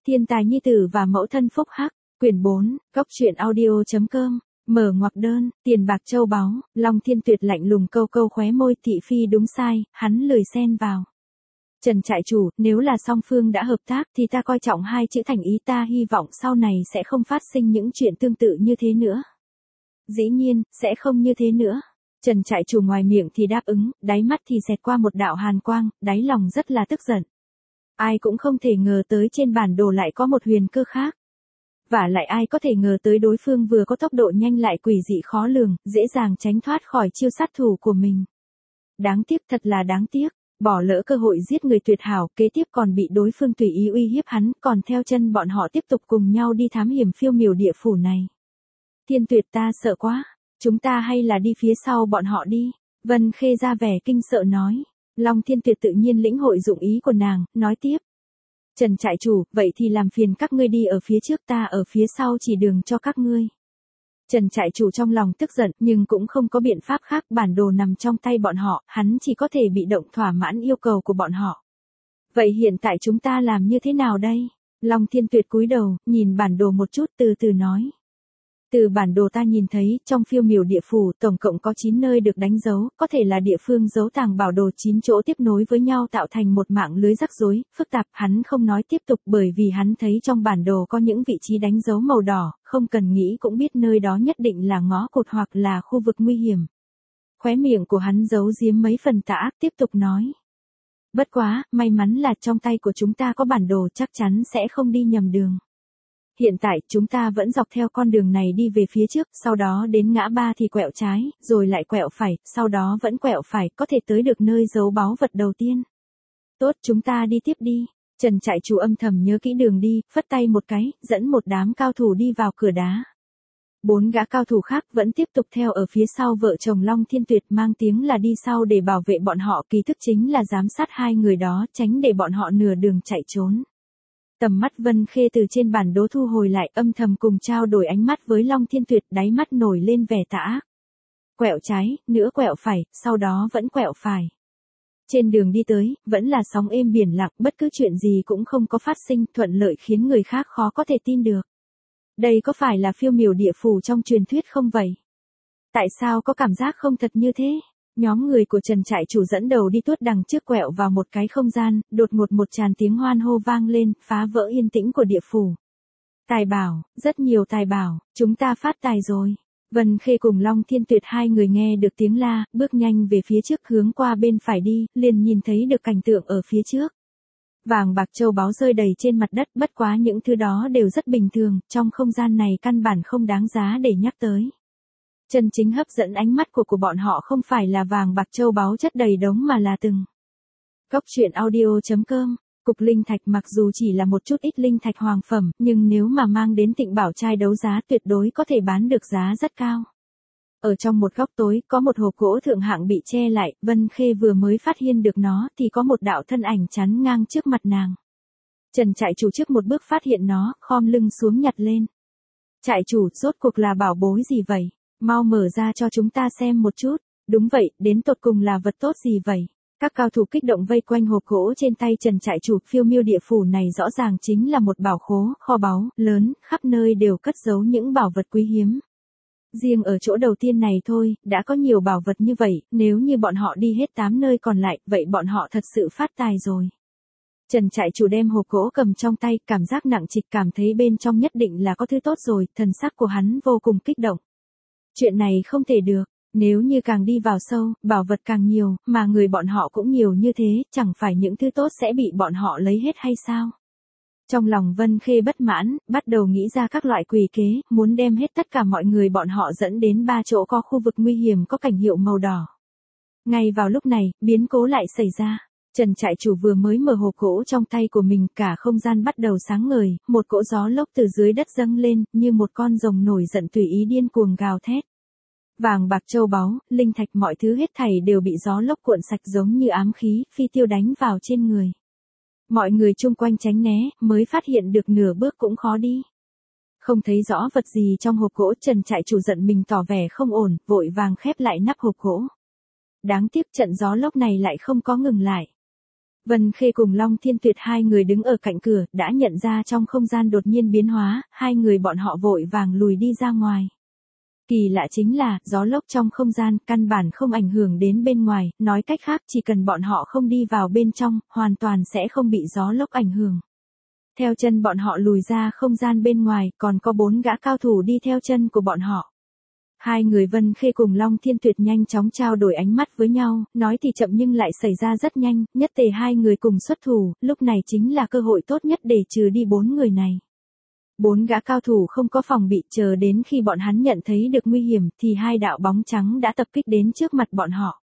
Thiên tài nhi tử và mẫu thân phúc hắc, quyển 4, góc truyện audio.com, mở ngoặc đơn, tiền bạc châu báu, Long Thiên Tuyệt lạnh lùng câu câu khóe môi thị phi đúng sai, hắn lười xen vào. Trần trại chủ, nếu là song phương đã hợp tác thì ta coi trọng hai chữ thành ý, ta hy vọng sau này sẽ không phát sinh những chuyện tương tự như thế nữa. Dĩ nhiên, sẽ không như thế nữa. Trần trại chủ ngoài miệng thì đáp ứng, đáy mắt thì xẹt qua một đạo hàn quang, đáy lòng rất là tức giận. Ai cũng không thể ngờ tới trên bản đồ lại có một huyền cơ khác. Và lại ai có thể ngờ tới đối phương vừa có tốc độ nhanh lại quỷ dị khó lường, dễ dàng tránh thoát khỏi chiêu sát thủ của mình. Đáng tiếc, thật là đáng tiếc, bỏ lỡ cơ hội giết người tuyệt hảo, kế tiếp còn bị đối phương tùy ý uy hiếp hắn, còn theo chân bọn họ tiếp tục cùng nhau đi thám hiểm phiêu miểu địa phủ này. Thiên Tuyệt, ta sợ quá, chúng ta hay là đi phía sau bọn họ đi. Vân Khê ra vẻ kinh sợ nói. Long Thiên Tuyệt tự nhiên lĩnh hội dụng ý của nàng, nói tiếp. Trần trại chủ, vậy thì làm phiền các ngươi đi ở phía trước, ta ở phía sau chỉ đường cho các ngươi. Trần trại chủ trong lòng tức giận nhưng cũng không có biện pháp khác, bản đồ nằm trong tay bọn họ, hắn chỉ có thể bị động thỏa mãn yêu cầu của bọn họ. Vậy hiện tại chúng ta làm như thế nào đây? Long Thiên Tuyệt cúi đầu, nhìn bản đồ một chút từ từ nói. Từ bản đồ ta nhìn thấy, trong phiêu miểu địa phủ, tổng cộng có 9 nơi được đánh dấu, có thể là địa phương giấu tàng bảo đồ 9 chỗ tiếp nối với nhau tạo thành một mạng lưới rắc rối, phức tạp. Hắn không nói tiếp tục bởi vì hắn thấy trong bản đồ có những vị trí đánh dấu màu đỏ, không cần nghĩ cũng biết nơi đó nhất định là ngõ cụt hoặc là khu vực nguy hiểm. Khóe miệng của hắn giấu giếm mấy phần tà ác, tiếp tục nói. Bất quá, may mắn là trong tay của chúng ta có bản đồ, chắc chắn sẽ không đi nhầm đường. Hiện tại, chúng ta vẫn dọc theo con đường này đi về phía trước, sau đó đến ngã ba thì quẹo trái, rồi lại quẹo phải, sau đó vẫn quẹo phải, có thể tới được nơi giấu báu vật đầu tiên. Tốt, chúng ta đi tiếp đi. Trần trại chủ âm thầm nhớ kỹ đường đi, phất tay một cái, dẫn một đám cao thủ đi vào cửa đá. 4 gã cao thủ khác vẫn tiếp tục theo ở phía sau vợ chồng Long Thiên Tuyệt, mang tiếng là đi sau để bảo vệ bọn họ, kỳ thực chính là giám sát hai người đó, tránh để bọn họ nửa đường chạy trốn. Tầm mắt Vân Khê từ trên bản đồ thu hồi lại, âm thầm cùng trao đổi ánh mắt với Long Thiên Tuyệt, đáy mắt nổi lên vẻ tà ác. Quẹo trái, nữa quẹo phải, sau đó vẫn quẹo phải. Trên đường đi tới, vẫn là sóng êm biển lặng, bất cứ chuyện gì cũng không có phát sinh, thuận lợi khiến người khác khó có thể tin được. Đây có phải là phiêu miểu địa phủ trong truyền thuyết không vậy? Tại sao có cảm giác không thật như thế? Nhóm người của Trần trại chủ dẫn đầu đi tuốt đằng trước quẹo vào một cái không gian, đột ngột một tràn tiếng hoan hô vang lên, phá vỡ yên tĩnh của địa phủ. Tài bảo, rất nhiều tài bảo, chúng ta phát tài rồi. Vân Khê cùng Long Thiên Tuyệt hai người nghe được tiếng la, bước nhanh về phía trước, hướng qua bên phải đi, liền nhìn thấy được cảnh tượng ở phía trước. Vàng bạc châu báu rơi đầy trên mặt đất, bất quá những thứ đó đều rất bình thường, trong không gian này căn bản không đáng giá để nhắc tới. Chân chính hấp dẫn ánh mắt của bọn họ không phải là vàng bạc châu báu chất đầy đống mà là từng. Góc truyện audio.com, cục linh thạch mặc dù chỉ là một chút ít linh thạch hoàng phẩm, nhưng nếu mà mang đến Tịnh Bảo trai đấu giá tuyệt đối có thể bán được giá rất cao. Ở trong một góc tối, có một hộp gỗ thượng hạng bị che lại, Vân Khê vừa mới phát hiện được nó thì có một đạo thân ảnh chắn ngang trước mặt nàng. Trần trại chủ trước một bước phát hiện nó, khom lưng xuống nhặt lên. Trại chủ, rốt cuộc là bảo bối gì vậy? Mau mở ra cho chúng ta xem một chút. Đúng vậy, đến tột cùng là vật tốt gì vậy? Các cao thủ kích động vây quanh hộp gỗ trên tay Trần trại chủ, phiêu miêu địa phủ này rõ ràng chính là một bảo khố, kho báu, lớn, khắp nơi đều cất giấu những bảo vật quý hiếm. Riêng ở chỗ đầu tiên này thôi, đã có nhiều bảo vật như vậy, nếu như bọn họ đi hết 8 nơi còn lại, vậy bọn họ thật sự phát tài rồi. Trần trại chủ đem hộp gỗ cầm trong tay, cảm giác nặng trịch, cảm thấy bên trong nhất định là có thứ tốt rồi, thần sắc của hắn vô cùng kích động. Chuyện này không thể được, nếu như càng đi vào sâu, bảo vật càng nhiều, mà người bọn họ cũng nhiều như thế, chẳng phải những thứ tốt sẽ bị bọn họ lấy hết hay sao? Trong lòng Vân Khê bất mãn, bắt đầu nghĩ ra các loại quỷ kế, muốn đem hết tất cả mọi người bọn họ dẫn đến 3 chỗ có khu vực nguy hiểm có cảnh hiệu màu đỏ. Ngay vào lúc này, biến cố lại xảy ra. Trần trại chủ vừa mới mở hộp gỗ trong tay của mình, cả không gian bắt đầu sáng ngời, một cỗ gió lốc từ dưới đất dâng lên, như một con rồng nổi giận tùy ý điên cuồng gào thét. Vàng bạc châu báu, linh thạch mọi thứ hết thảy đều bị gió lốc cuộn sạch giống như ám khí, phi tiêu đánh vào trên người. Mọi người chung quanh tránh né, mới phát hiện được nửa bước cũng khó đi. Không thấy rõ vật gì trong hộp gỗ, Trần trại chủ giận mình tỏ vẻ không ổn, vội vàng khép lại nắp hộp gỗ. Đáng tiếc trận gió lốc này lại không có ngừng lại. Vân Khê cùng Long Thiên Tuyệt hai người đứng ở cạnh cửa, đã nhận ra trong không gian đột nhiên biến hóa, hai người bọn họ vội vàng lùi đi ra ngoài. Kỳ lạ chính là, gió lốc trong không gian, căn bản không ảnh hưởng đến bên ngoài, nói cách khác chỉ cần bọn họ không đi vào bên trong, hoàn toàn sẽ không bị gió lốc ảnh hưởng. Theo chân bọn họ lùi ra không gian bên ngoài, còn có 4 gã cao thủ đi theo chân của bọn họ. Hai người Vân Khê cùng Long Thiên Tuyệt nhanh chóng trao đổi ánh mắt với nhau, nói thì chậm nhưng lại xảy ra rất nhanh, nhất tề hai người cùng xuất thủ, lúc này chính là cơ hội tốt nhất để trừ đi 4 người này. 4 gã cao thủ không có phòng bị, chờ đến khi bọn hắn nhận thấy được nguy hiểm thì hai đạo bóng trắng đã tập kích đến trước mặt bọn họ.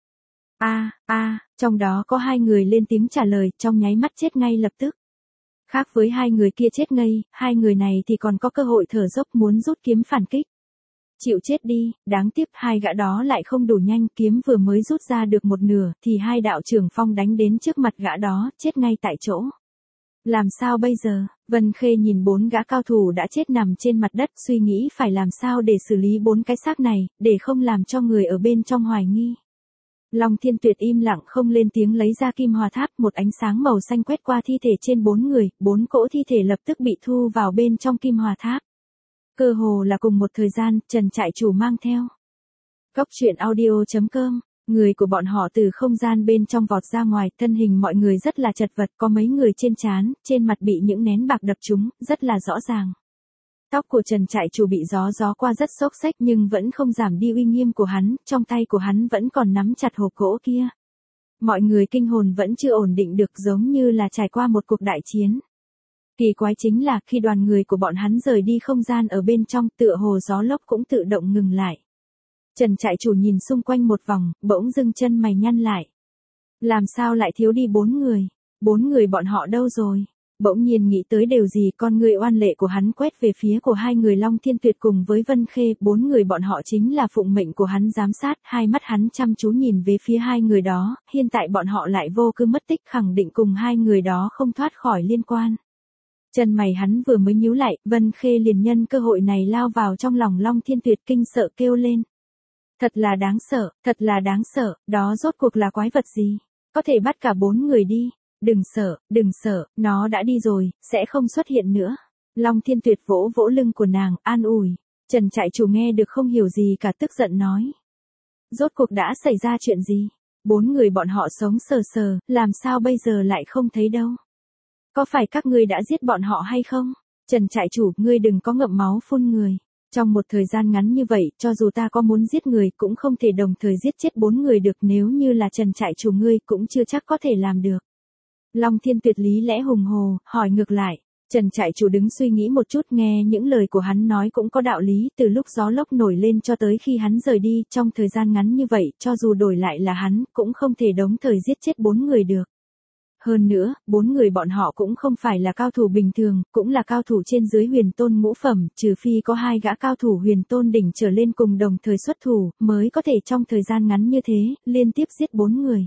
Trong đó có 2 người lên tiếng trả lời, trong nháy mắt chết ngay lập tức. Khác với 2 người kia chết ngây, 2 người này thì còn có cơ hội thở dốc muốn rút kiếm phản kích. Chịu chết đi, đáng tiếc 2 gã đó lại không đủ nhanh, kiếm vừa mới rút ra được một nửa thì 2 đạo trưởng phong đánh đến trước mặt gã đó, chết ngay tại chỗ. Làm sao bây giờ? Vân Khê nhìn 4 gã cao thủ đã chết nằm trên mặt đất, suy nghĩ phải làm sao để xử lý 4 cái xác này, để không làm cho người ở bên trong hoài nghi. Long Thiên Tuyệt im lặng không lên tiếng lấy ra kim hòa tháp, một ánh sáng màu xanh quét qua thi thể trên 4 người, 4 cỗ thi thể lập tức bị thu vào bên trong kim hòa tháp. Cơ hồ là cùng một thời gian, Trần trại chủ mang theo. Cốc truyện audio.com, người của bọn họ từ không gian bên trong vọt ra ngoài, thân hình mọi người rất là chật vật, có mấy người trên trán, trên mặt bị những nén bạc đập trúng, rất là rõ ràng. Tóc của Trần trại chủ bị gió qua rất xốc xếch nhưng vẫn không giảm đi uy nghiêm của hắn, trong tay của hắn vẫn còn nắm chặt hộp gỗ kia. Mọi người kinh hồn vẫn chưa ổn định được, giống như là trải qua một cuộc đại chiến. Kỳ quái chính là khi đoàn người của bọn hắn rời đi không gian ở bên trong, tựa hồ gió lốc cũng tự động ngừng lại. Trần trại chủ nhìn xung quanh một vòng, bỗng dưng chân mày nhăn lại. Làm sao lại thiếu đi 4 người? 4 người bọn họ đâu rồi? Bỗng nhiên nghĩ tới điều gì, con người oan lệ của hắn quét về phía của 2 người Long Thiên Tuyệt cùng với Vân Khê, 4 người bọn họ chính là phụng mệnh của hắn giám sát, hai mắt hắn chăm chú nhìn về phía 2 người đó, hiện tại bọn họ lại vô cớ mất tích, khẳng định cùng 2 người đó không thoát khỏi liên quan. Chân mày hắn vừa mới nhíu lại, Vân Khê liền nhân cơ hội này lao vào trong lòng Long Thiên Tuyệt, kinh sợ kêu lên. Thật là đáng sợ, đó rốt cuộc là quái vật gì? Có thể bắt cả 4 người đi. Đừng sợ, nó đã đi rồi, sẽ không xuất hiện nữa. Long Thiên Tuyệt vỗ vỗ lưng của nàng, an ủi. Trần trại chủ nghe được không hiểu gì cả, tức giận nói. Rốt cuộc đã xảy ra chuyện gì? 4 người bọn họ sống sờ, làm sao bây giờ lại không thấy đâu? Có phải các ngươi đã giết bọn họ hay không? Trần trại chủ, ngươi đừng có ngậm máu phun người. Trong một thời gian ngắn như vậy, cho dù ta có muốn giết người cũng không thể đồng thời giết chết 4 người được, nếu như là Trần trại chủ ngươi cũng chưa chắc có thể làm được. Long Thiên Tuyệt lý lẽ hùng hồ, hỏi ngược lại. Trần trại chủ đứng suy nghĩ một chút, nghe những lời của hắn nói cũng có đạo lý, từ lúc gió lốc nổi lên cho tới khi hắn rời đi, trong thời gian ngắn như vậy, cho dù đổi lại là hắn, cũng không thể đồng thời giết chết 4 người được. Hơn nữa, 4 người bọn họ cũng không phải là cao thủ bình thường, cũng là cao thủ trên dưới huyền tôn ngũ phẩm, trừ phi có 2 gã cao thủ huyền tôn đỉnh trở lên cùng đồng thời xuất thủ, mới có thể trong thời gian ngắn như thế, liên tiếp giết 4 người.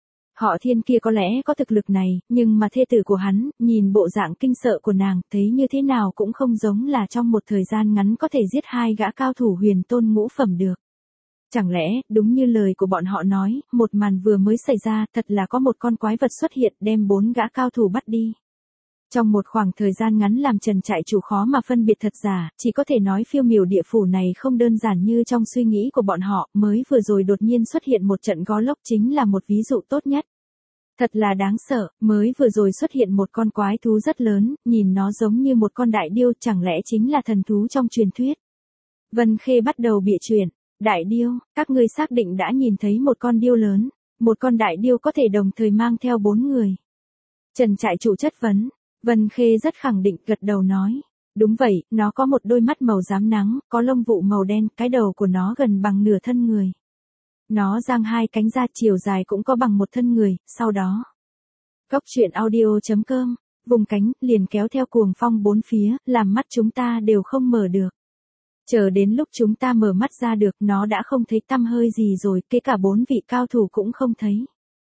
Họ Thiên kia có lẽ có thực lực này, nhưng mà thê tử của hắn, nhìn bộ dạng kinh sợ của nàng, thấy như thế nào cũng không giống là trong một thời gian ngắn có thể giết 2 gã cao thủ huyền tôn ngũ phẩm được. Chẳng lẽ, đúng như lời của bọn họ nói, một màn vừa mới xảy ra, thật là có một con quái vật xuất hiện đem 4 gã cao thủ bắt đi. Trong một khoảng thời gian ngắn làm Trần trại chủ khó mà phân biệt thật giả, chỉ có thể nói phiêu miểu địa phủ này không đơn giản như trong suy nghĩ của bọn họ, mới vừa rồi đột nhiên xuất hiện một trận gió lốc chính là một ví dụ tốt nhất. Thật là đáng sợ, mới vừa rồi xuất hiện một con quái thú rất lớn, nhìn nó giống như một con đại điêu, chẳng lẽ chính là thần thú trong truyền thuyết. Vân Khê bắt đầu bịa chuyện. Đại điêu, các ngươi xác định đã nhìn thấy một con điêu lớn, một con đại điêu có thể đồng thời mang theo 4 người. Trần trại chủ chất vấn, Vân Khê rất khẳng định gật đầu nói. Đúng vậy, nó có một đôi mắt màu rám nắng, có lông vụ màu đen, cái đầu của nó gần bằng nửa thân người. Nó giang 2 cánh ra, chiều dài cũng có bằng một thân người, sau đó. Cốc truyện audio.com, vùng cánh, liền kéo theo cuồng phong 4 phía, làm mắt chúng ta đều không mở được. Chờ đến lúc chúng ta mở mắt ra được, nó đã không thấy tăm hơi gì rồi, kể cả 4 vị cao thủ cũng không thấy.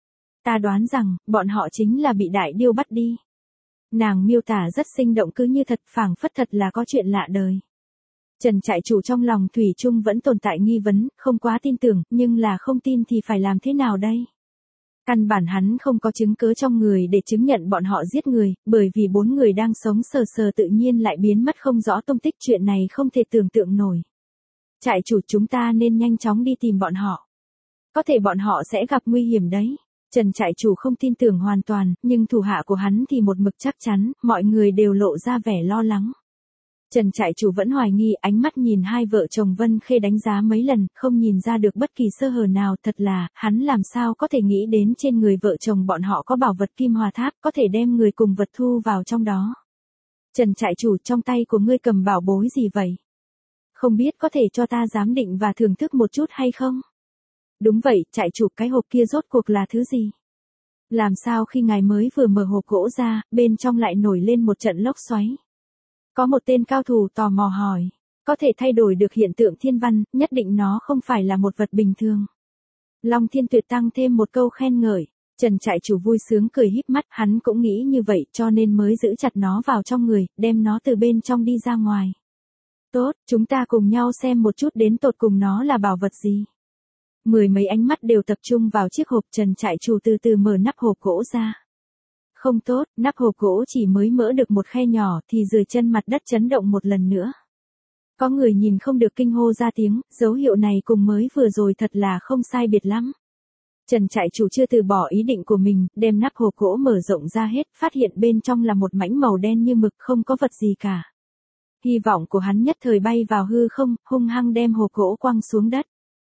Ta đoán rằng, bọn họ chính là bị đại điêu bắt đi. Nàng miêu tả rất sinh động, cứ như thật, phảng phất thật là có chuyện lạ đời. Trần trại chủ trong lòng thủy chung vẫn tồn tại nghi vấn, không quá tin tưởng, nhưng là không tin thì phải làm thế nào đây? Căn bản hắn không có chứng cứ trong người để chứng nhận bọn họ giết người, bởi vì 4 người đang sống sờ sờ tự nhiên lại biến mất không rõ tung tích, chuyện này không thể tưởng tượng nổi. Trại chủ, chúng ta nên nhanh chóng đi tìm bọn họ. Có thể bọn họ sẽ gặp nguy hiểm đấy. Trần trại chủ không tin tưởng hoàn toàn, nhưng thủ hạ của hắn thì một mực chắc chắn, mọi người đều lộ ra vẻ lo lắng. Trần trại chủ vẫn hoài nghi, ánh mắt nhìn hai vợ chồng Vân Khê đánh giá mấy lần, không nhìn ra được bất kỳ sơ hở nào. Thật là, hắn làm sao có thể nghĩ đến trên người vợ chồng bọn họ có bảo vật Kim Hòa Tháp, có thể đem người cùng vật thu vào trong đó. Trần trại chủ, trong tay của ngươi cầm bảo bối gì vậy? Không biết có thể cho ta giám định và thưởng thức một chút hay không? Đúng vậy, trại chủ, cái hộp kia rốt cuộc là thứ gì? Làm sao khi ngài mới vừa mở hộp gỗ ra, bên trong lại nổi lên một trận lốc xoáy? Có một tên cao thủ tò mò hỏi. Có thể thay đổi được hiện tượng thiên văn, nhất định nó không phải là một vật bình thường. Long Thiên Tuyệt tăng thêm một câu khen ngợi. Trần trại chủ vui sướng cười híp mắt, hắn cũng nghĩ như vậy cho nên mới giữ chặt nó vào trong người, đem nó từ bên trong đi ra ngoài. Tốt, chúng ta cùng nhau xem một chút đến tột cùng nó là bảo vật gì. Mười mấy ánh mắt đều tập trung vào chiếc hộp. Trần trại chủ từ từ mở nắp hộp gỗ ra. Không tốt, nắp hộp gỗ chỉ mới mở được một khe nhỏ thì dưới chân mặt đất chấn động một lần nữa. Có người nhìn không được kinh hô ra tiếng, dấu hiệu này cùng mới vừa rồi thật là không sai biệt lắm. Trần trại chủ chưa từ bỏ ý định của mình, đem nắp hộp gỗ mở rộng ra hết, phát hiện bên trong là một mảnh màu đen như mực, không có vật gì cả. Hy vọng của hắn nhất thời bay vào hư không, hung hăng đem hộp gỗ quăng xuống đất.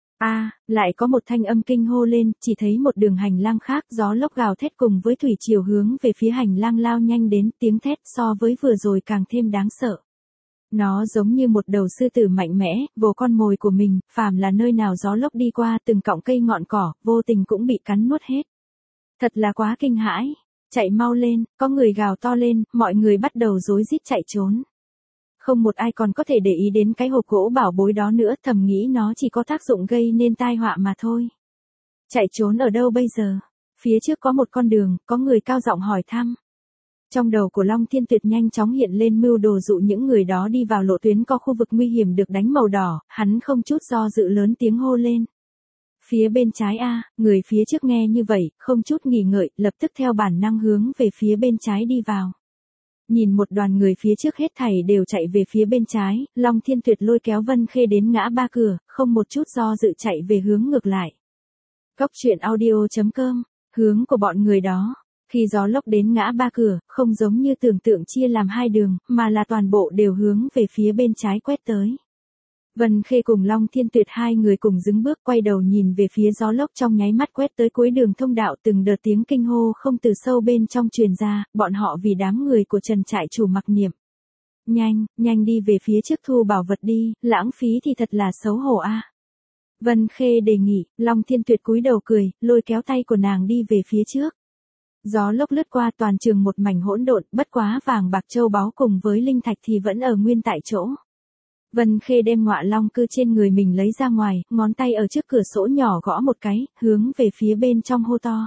Lại có một thanh âm kinh hô lên, chỉ thấy một đường hành lang khác, gió lốc gào thét cùng với thủy triều hướng về phía hành lang lao nhanh đến, tiếng thét so với vừa rồi càng thêm đáng sợ. Nó giống như một đầu sư tử mạnh mẽ, vồ con mồi của mình, phàm là nơi nào gió lốc đi qua, từng cọng cây ngọn cỏ, vô tình cũng bị cắn nuốt hết. Thật là quá kinh hãi. Chạy mau lên, có người gào to lên, mọi người bắt đầu rối rít chạy trốn. Không một ai còn có thể để ý đến cái hộp gỗ bảo bối đó nữa, thầm nghĩ nó chỉ có tác dụng gây nên tai họa mà thôi. Chạy trốn ở đâu bây giờ? Phía trước có một con đường, có người cao giọng hỏi thăm. Trong đầu của Long Thiên Tuyệt nhanh chóng hiện lên mưu đồ dụ những người đó đi vào lộ tuyến có khu vực nguy hiểm được đánh màu đỏ, hắn không chút do dự lớn tiếng hô lên. Phía bên trái người phía trước nghe như vậy, không chút nghỉ ngợi, lập tức theo bản năng hướng về phía bên trái đi vào. Nhìn một đoàn người phía trước hết thảy đều chạy về phía bên trái, Long Thiên Tuyệt lôi kéo Vân Khê đến ngã ba cửa, không một chút do dự chạy về hướng ngược lại. Góc truyện audio.com, hướng của bọn người đó. Khi gió lốc đến ngã ba cửa, không giống như tưởng tượng chia làm hai đường, mà là toàn bộ đều hướng về phía bên trái quét tới. Vân Khê cùng Long Thiên Tuyệt hai người cùng dừng bước quay đầu nhìn về phía gió lốc trong nháy mắt quét tới cuối đường thông đạo, từng đợt tiếng kinh hô không từ sâu bên trong truyền ra, bọn họ vì đám người của Trần trại chủ mặc niệm. Nhanh đi về phía trước thu bảo vật đi, lãng phí thì thật là xấu hổ Vân Khê đề nghị, Long Thiên Tuyệt cúi đầu cười, lôi kéo tay của nàng đi về phía trước. Gió lốc lướt qua toàn trường một mảnh hỗn độn, bất quá vàng bạc châu báu cùng với linh thạch thì vẫn ở nguyên tại chỗ. Vân Khê đem ngọa long cư trên người mình lấy ra ngoài, ngón tay ở trước cửa sổ nhỏ gõ một cái, hướng về phía bên trong hô to.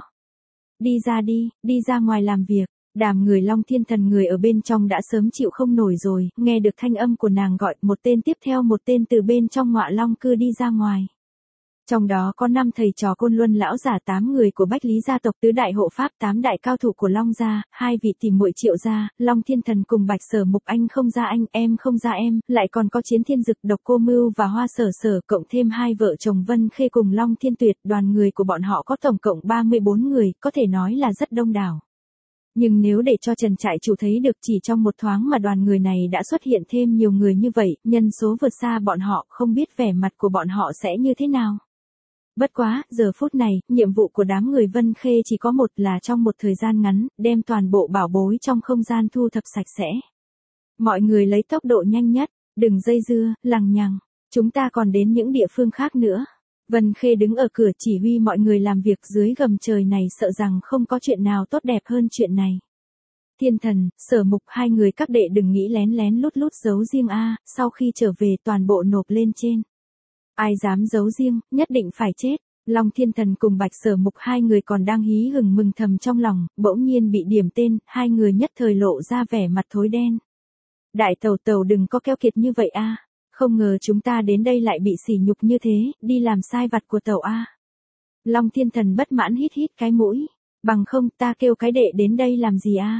Đi ra ngoài làm việc. Đàm người Long Thiên Thần người ở bên trong đã sớm chịu không nổi rồi, nghe được thanh âm của nàng gọi, một tên tiếp theo một tên từ bên trong ngọa long cư đi ra ngoài. Trong đó có 5 thầy trò Côn Luân lão giả, 8 người của Bách Lý gia tộc, tứ đại hộ pháp, 8 đại cao thủ của Long gia, 2 vị tỷ muội Triệu gia, Long Thiên Thần cùng Bạch Sở Mục, anh không ra anh, em không ra em, lại còn có Chiến Thiên Dực, Độc Cô Mưu và Hoa Sở Sở, cộng thêm hai vợ chồng Vân Khê cùng Long Thiên Tuyệt, đoàn người của bọn họ có tổng cộng 34 người, có thể nói là rất đông đảo. Nhưng nếu để cho Trần trại chủ thấy được, chỉ trong một thoáng mà đoàn người này đã xuất hiện thêm nhiều người như vậy, nhân số vượt xa bọn họ, không biết vẻ mặt của bọn họ sẽ như thế nào. Bất quá, giờ phút này, nhiệm vụ của đám người Vân Khê chỉ có một, là trong một thời gian ngắn, đem toàn bộ bảo bối trong không gian thu thập sạch sẽ. Mọi người lấy tốc độ nhanh nhất, đừng dây dưa, lằng nhằng, chúng ta còn đến những địa phương khác nữa. Vân Khê đứng ở cửa chỉ huy mọi người làm việc, dưới gầm trời này sợ rằng không có chuyện nào tốt đẹp hơn chuyện này. Thiên Thần, Sở Mục, hai người các đệ đừng nghĩ lén lén lút lút giấu riêng sau khi trở về toàn bộ nộp lên trên. Ai dám giấu riêng, nhất định phải chết. Long Thiên Thần cùng Bạch Sở Mục hai người còn đang hí hửng mừng thầm trong lòng, bỗng nhiên bị điểm tên, hai người nhất thời lộ ra vẻ mặt thối đen. Đại tẩu tẩu đừng có keo kiệt như vậy không ngờ chúng ta đến đây lại bị sỉ nhục như thế, đi làm sai vặt của tẩu Long Thiên Thần bất mãn hít hít cái mũi. Bằng không ta kêu cái đệ đến đây làm gì a?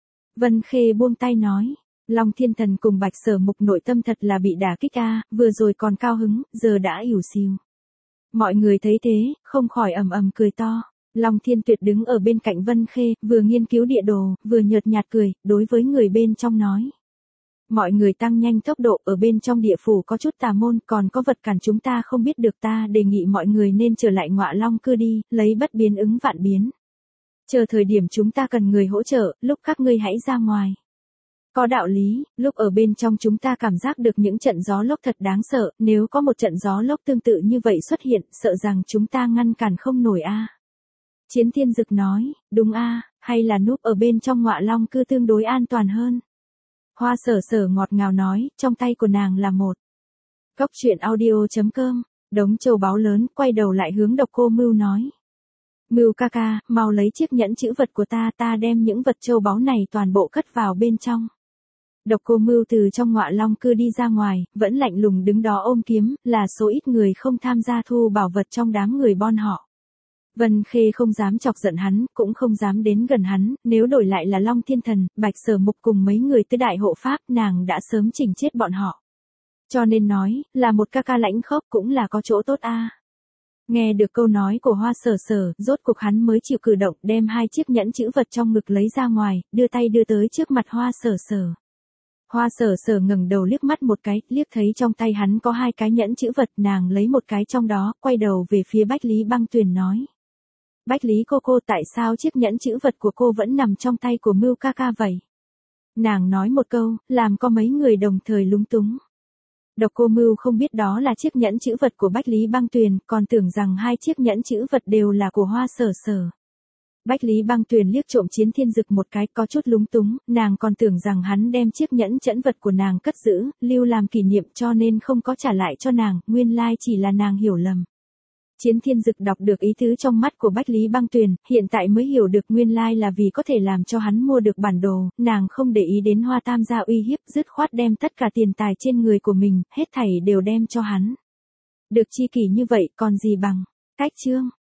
Vân Khê buông tay nói. Long Thiên Thần cùng Bạch Sở Mục nội tâm thật là bị đả kích a, vừa rồi còn cao hứng, giờ đã ỉu xìu. Mọi người thấy thế, không khỏi ầm ầm cười to. Long Thiên Tuyệt đứng ở bên cạnh Vân Khê, vừa nghiên cứu địa đồ, vừa nhợt nhạt cười, đối với người bên trong nói. Mọi người tăng nhanh tốc độ, ở bên trong địa phủ có chút tà môn, còn có vật cản chúng ta không biết được, ta đề nghị mọi người nên trở lại Ngọa Long cư đi, lấy bất biến ứng vạn biến. Chờ thời điểm chúng ta cần người hỗ trợ, lúc các ngươi hãy ra ngoài. Có đạo lý, lúc ở bên trong chúng ta cảm giác được những trận gió lốc thật đáng sợ, nếu có một trận gió lốc tương tự như vậy xuất hiện, sợ rằng chúng ta ngăn cản không nổi a. Chiến Thiên Dực nói, đúng a, hay là núp ở bên trong Ngọa Long cư tương đối an toàn hơn. Hoa Sở Sở ngọt ngào nói, trong tay của nàng là một. Cốc truyện audio.com, đống châu báu lớn, quay đầu lại hướng Độc Cô Mưu nói. Mưu ca ca, mau lấy chiếc nhẫn chữ vật của ta, ta đem những vật châu báu này toàn bộ cất vào bên trong. Độc Cô Mưu từ trong Ngọa Long cư đi ra ngoài, vẫn lạnh lùng đứng đó ôm kiếm, là số ít người không tham gia thu bảo vật trong đám người bọn họ. Vân Khê không dám chọc giận hắn, cũng không dám đến gần hắn, nếu đổi lại là Long Thiên Thần, Bạch Sở Mục cùng mấy người tứ đại hộ pháp, nàng đã sớm chỉnh chết bọn họ. Cho nên nói, là một ca ca lãnh khốc cũng là có chỗ tốt a. Nghe được câu nói của Hoa Sở Sở, rốt cuộc hắn mới chịu cử động, đem hai chiếc nhẫn chữ vật trong ngực lấy ra ngoài, đưa tay đưa tới trước mặt Hoa Sở Sở. Hoa Sở Sở ngẩng đầu liếc mắt một cái, liếc thấy trong tay hắn có hai cái nhẫn chữ vật, nàng lấy một cái trong đó, quay đầu về phía Bách Lý Băng Tuyền nói. Bách Lý cô, tại sao chiếc nhẫn chữ vật của cô vẫn nằm trong tay của Mưu ca ca vậy? Nàng nói một câu, làm có mấy người đồng thời lúng túng. Độc Cô Mưu không biết đó là chiếc nhẫn chữ vật của Bách Lý Băng Tuyền, còn tưởng rằng hai chiếc nhẫn chữ vật đều là của Hoa Sở Sở. Bách Lý Băng Tuyền liếc trộm Chiến Thiên Dực một cái, có chút lúng túng, nàng còn tưởng rằng hắn đem chiếc nhẫn chẫn vật của nàng cất giữ, lưu làm kỷ niệm cho nên không có trả lại cho nàng, nguyên lai chỉ là nàng hiểu lầm. Chiến Thiên Dực đọc được ý tứ trong mắt của Bách Lý Băng Tuyền, hiện tại mới hiểu được nguyên lai là vì có thể làm cho hắn mua được bản đồ, nàng không để ý đến Hoa Tam gia uy hiếp, dứt khoát đem tất cả tiền tài trên người của mình, hết thảy đều đem cho hắn. Được chi kỷ như vậy còn gì bằng. Cách chương